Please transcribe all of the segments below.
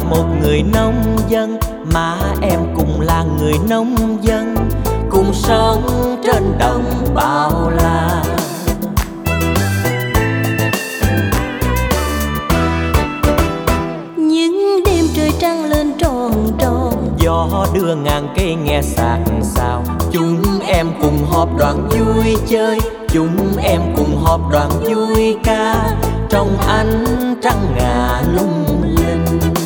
một người nông dân, má em cũng là người nông dân, cùng sống trên đồng bao la. Những đêm trời trăng lên tròn tròn, gió đưa ngàn cây nghe xạc xào. Chúng em cùng họp đoàn vui chơi, chúng em cùng họp đoàn vui ca, trong ánh trăng ngà lung linh.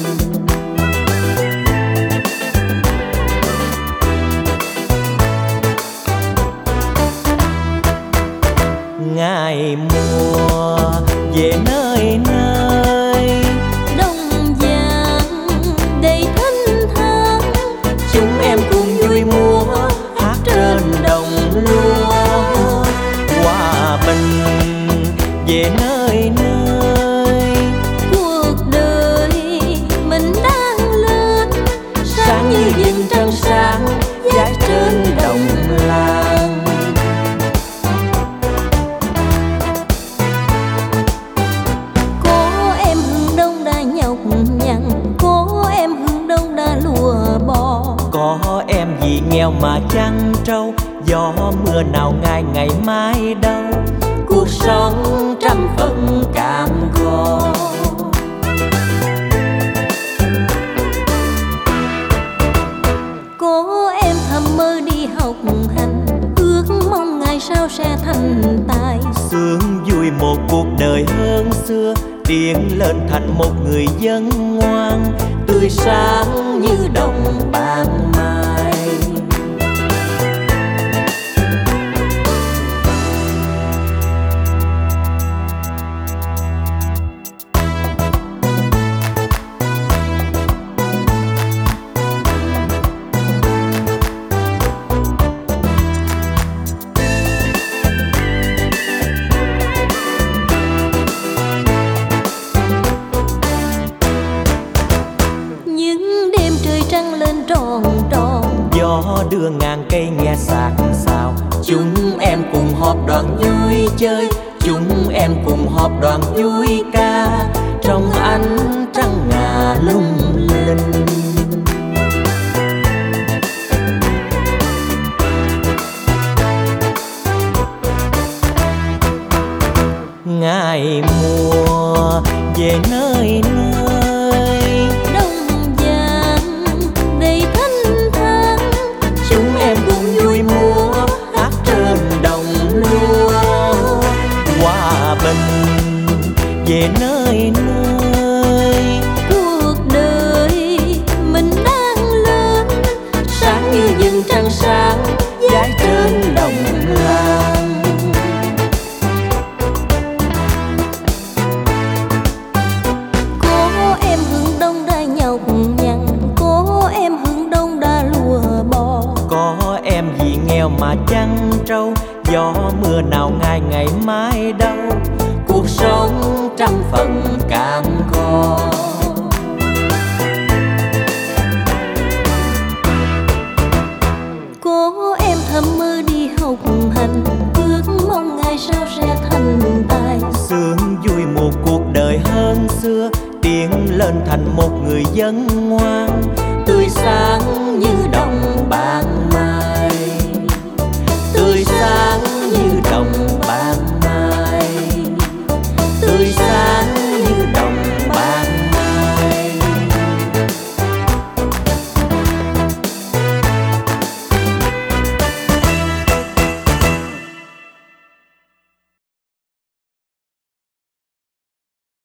Ngày mùa về nơi nơi, đồng vàng đầy thanh thang, chúng em cùng vui múa hát trên đồng lúa. Hòa bình về nơi nơi, cuộc đời mình đang lên, sáng như viên trăng sáng dải trên đồng làng. Có em hướng đông đã nhọc nhằn, có em hướng đông đã lùa bò, Có em vì nghèo mà chăn trâu, gió mưa nào ngày ngày mai đâu, cuộc sống trăm phần cam go. có em thầm mơ đi học hành, ước mong ngày sau sẽ thành tài. Sướng vui một cuộc đời hơn xưa, tiến lên thành một người dân ngoan, tươi sáng như đồng ban mai. Những đêm trời trăng lên tròn tròn, Gió đưa ngàn cây nghe xạc xào. Chúng em cùng họp đoàn vui chơi, chúng em cùng họp đoàn vui ca, trong ánh trăng ngà lung linh. Ngày mùa về nơi nơi, đồng vàng đầy thanh thang, chúng em cùng vui múa hát trên đồng lúa. Hòa bình về nơi nơi, cuộc đời mình đang lên, sáng như viên trăng sáng dải trên đồng làng. có em hướng đông đã nhọc nhằn, có em hướng đông đã lùa bò, Có em vì nghèo mà chăn trâu, gió mưa nào ngày ngày mai đâu, cuộc sống trăm phần cam go. có em thầm mơ đi học hành, ước mong ngày sau sẽ thành tài. Sướng vui một cuộc đời hơn xưa, tiến lên thành một người dân ngoan, tươi sáng như đồng